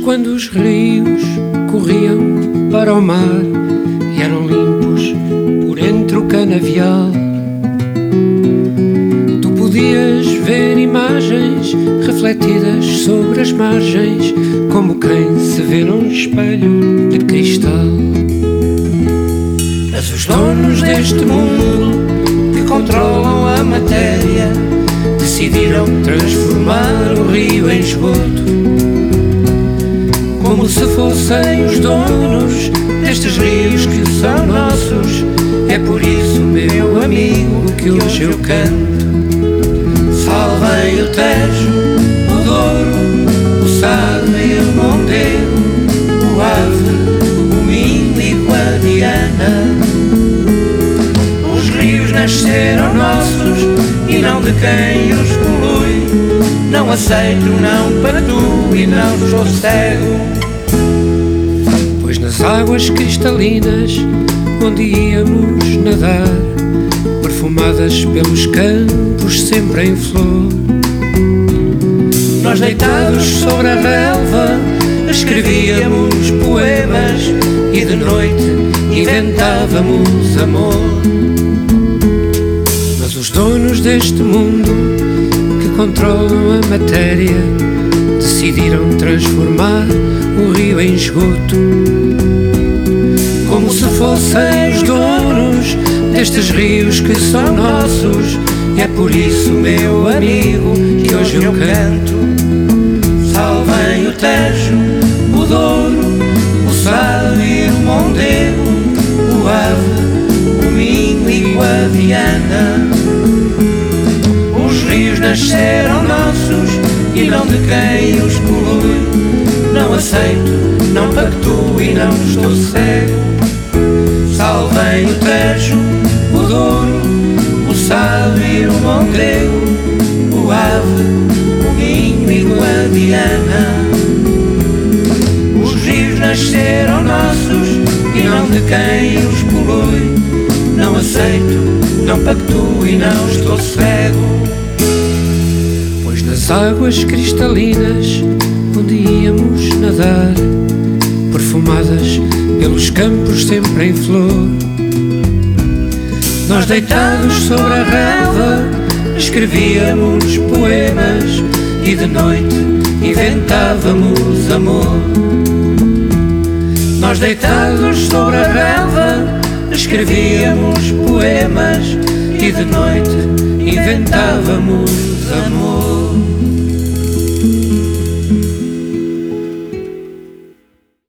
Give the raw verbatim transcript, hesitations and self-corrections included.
quando os rios corriam para o mar e eram limpos por entre o canavial, tu podias ver imagens refletidas sobre as margens, como quem se vê num espelho de cristal. Mas os donos deste mundo que controlam a matéria decidiram transformar o rio em esgoto, como se fossem os donos destes rios que são nossos. É por isso, meu amigo, que hoje eu canto. Salvem o Tejo, o Douro, o Sado e o Mondego, o Ave, o Minho e o Guadiana. Os rios nasceram nossos e não de quem os polui. Não aceito, não pactuo e não sou cego, pois nas águas cristalinas onde íamos nadar, perfumadas pelos campos sempre em flor, nós deitados sobre a relva escrevíamos poemas e de noite inventávamos amor. Mas os donos deste mundo que controlam a matéria decidiram transformar o rio em esgoto, como se fossem os donos destes rios que são nossos. É por isso, meu amigo, que hoje eu canto. Salvem o Tejo, o Douro, o Sado e o Mondego, o Ave, o Minho e o Guadiana. Os rios nasceram nossos e não de quem os polui. Não aceito, não pactuo e não estou cego. Salvem o Tejo, o Douro, o Sado e o Mondego, o Ave, o Minho e o Guadiana. Os rios nasceram nossos e não de quem os polui. Não aceito, não pactuo e não estou cego, pois nas águas cristalinas onde íamos nadar, perfumadas pelos campos sempre em flor, nós deitados sobre a relva escrevíamos poemas e de noite inventávamos amor. Nós deitados sobre a relva escrevíamos poemas e de noite inventávamos